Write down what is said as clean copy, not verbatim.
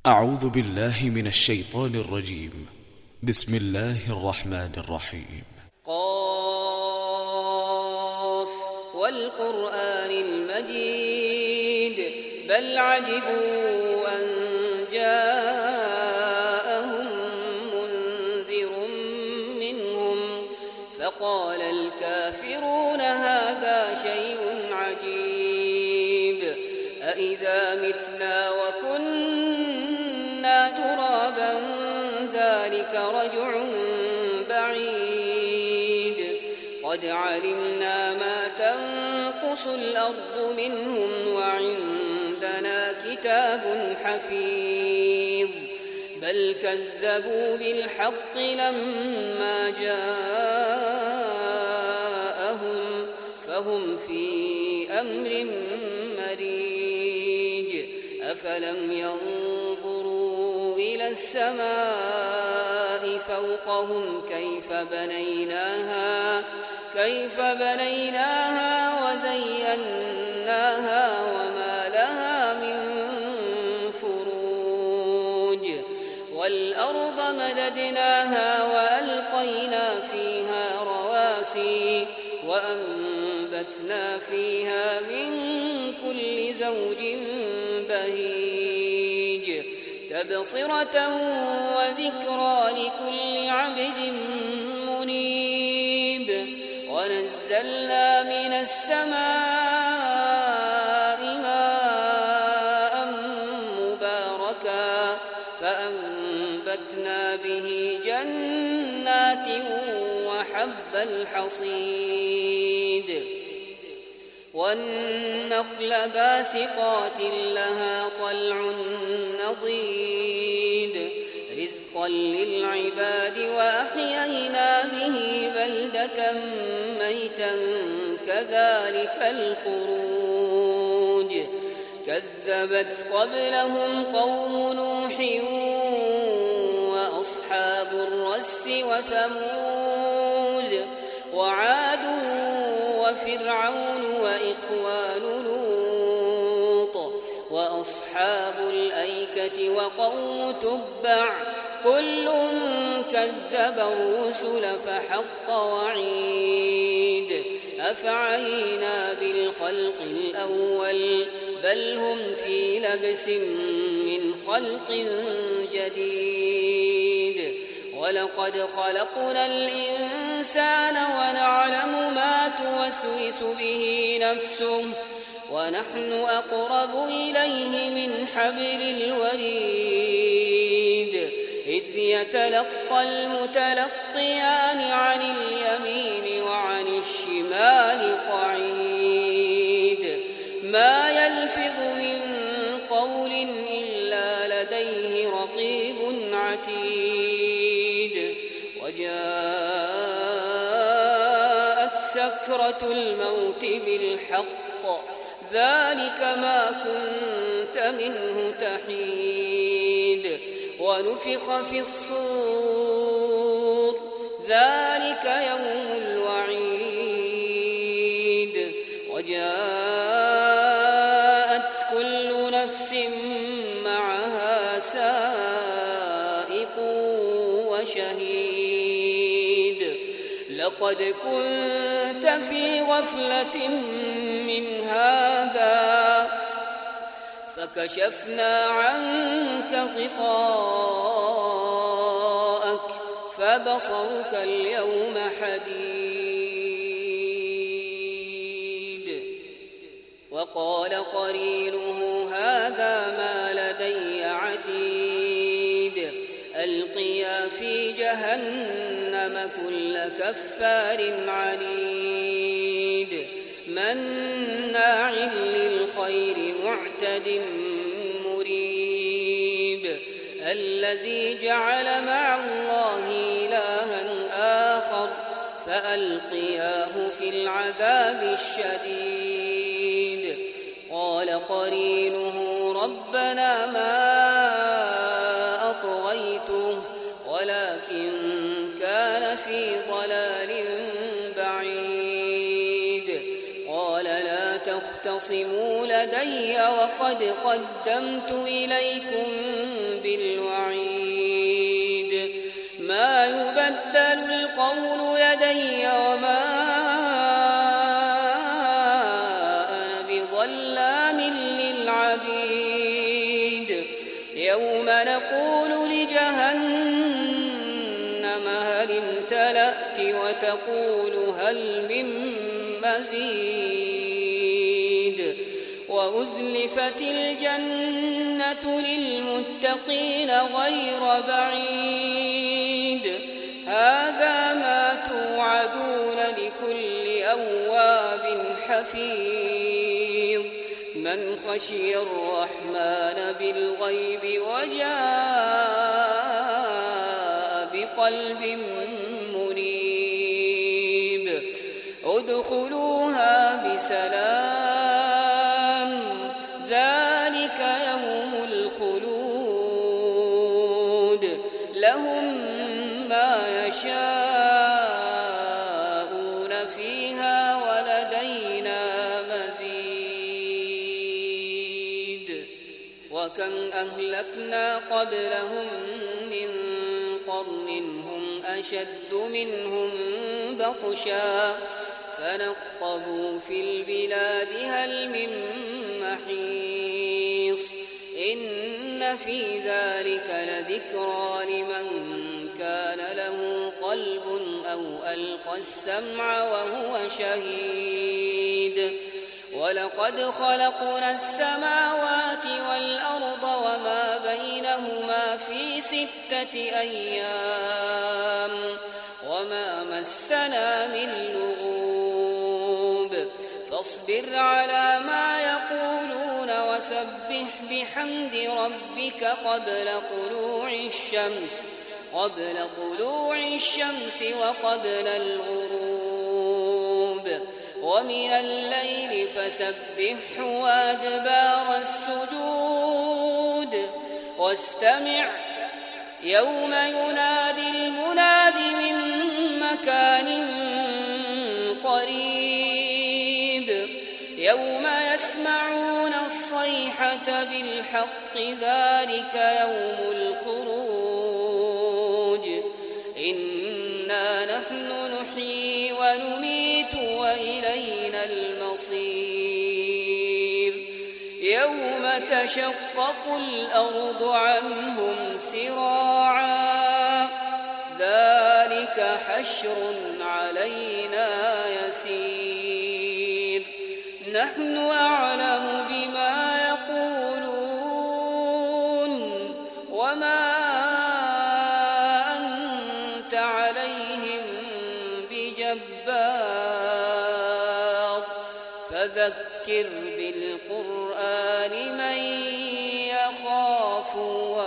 أعوذ بالله من الشيطان الرجيم. بسم الله الرحمن الرحيم. قاف والقرآن المجيد بل عجبوا أن جاءهم منذر منهم فقال الكافرون هذا شيء عجيب أإذا متنا وكنا ترابا ذلك رجع بعيد قد علمنا ما تنقص الأرض منهم وعندنا كتاب حفيظ بل كذبوا بالحق لما جاءهم فهم في أمر مريج أفلم ينظروا إلى السماء فوقهم كيف بنيناها وزيناها وما لها من فروج والأرض مددناها وألقينا فيها رواسي وأنبتنا فيها من كل زوج بهيج تبصرة وذكرى لكل عبد منيب ونزلنا من السماء ماء مباركا فأنبتنا به جنات وحب الحصيد والنخل باسقات لها طلع نضيد رزقا للعباد وأحيينا به بلدة ميتا كذلك الخروج كذبت قبلهم قوم نوح وأصحاب الرس وثمود وعاد وفرعون وإخوان لوط وأصحاب الأيكة وقوم تبع كل كذب الرسل فحق وعيد أفعينا بالخلق الأول بل هم في لبس من خلق جديد ولقد خلقنا الإنسان ونعلم ما توسوس به نفسه ونحن أقرب إليه من حبل الوريد إذ يتلقى المتلقيان عن اليمين وعن الشمال قعيد ما يلفظ من قول إلا لديه رقيب عتيد وجاءت سكرة الموت بالحق ذلك ما كنت منه تحيد ونفخ في الصور ذلك يوم الوعيد وجاءت كل نفس معها سائق وشهيد لقد كنت في غفلة من هذا فكشفنا عنك غطاءك فبصرك اليوم حديد وقال قرينه هذا ما لدي عتيد ألقيا في جهنم كل كفار عنيد مناع للخير معتد مريب الذي جعل مع الله إلها آخر فألقياه في العذاب الشديد قال قرينه ربنا ما أطغيته ولكن كان في ضلال بعيد قال لا تختصموا لدي وقد قدمت إليكم يبدل القول لدي وما أنا بظلام للعبيد يوم نقول لجهنم هل امتلأت وتقول هل من مزيد وأزلفت الجنة للمتقين غير بعيد هذا ما توعدون لكل أواب حفيظ من خشي الرحمن بالغيب وجاء بقلب منيب ادخلوها بسلام ذلك يوم الخلود لهم ما يشاءون فيها ولدينا مزيد وكم أهلكنا قبلهم من قرن هم أشد منهم بطشا فنقبوا في البلاد هل من محيص إن في ذلك لذكرى لمن كان له قلب أو ألقى السمع وهو شهيد ولقد خلقنا السماوات والأرض وما بينهما في 6 أيام وما مسنا من لغوب فاصبر على ما يقولون وسبح بحمد ربك قبل طلوع الشمس وقبل الغروب ومن الليل فسبحه وأدبار السجود واستمع يوم ينادي المناد من مكان قريب يوم يسمعون الصيحة بالحق ذلك يوم الخروج إنا نحن نحيي ونميت وإلينا المصير يوم تشقق الأرض عنهم سراعا ذلك حشر علينا يسير نحن أعلم بما يقولون وما أنت عليهم بجبار فذكر بالقرآن من يخاف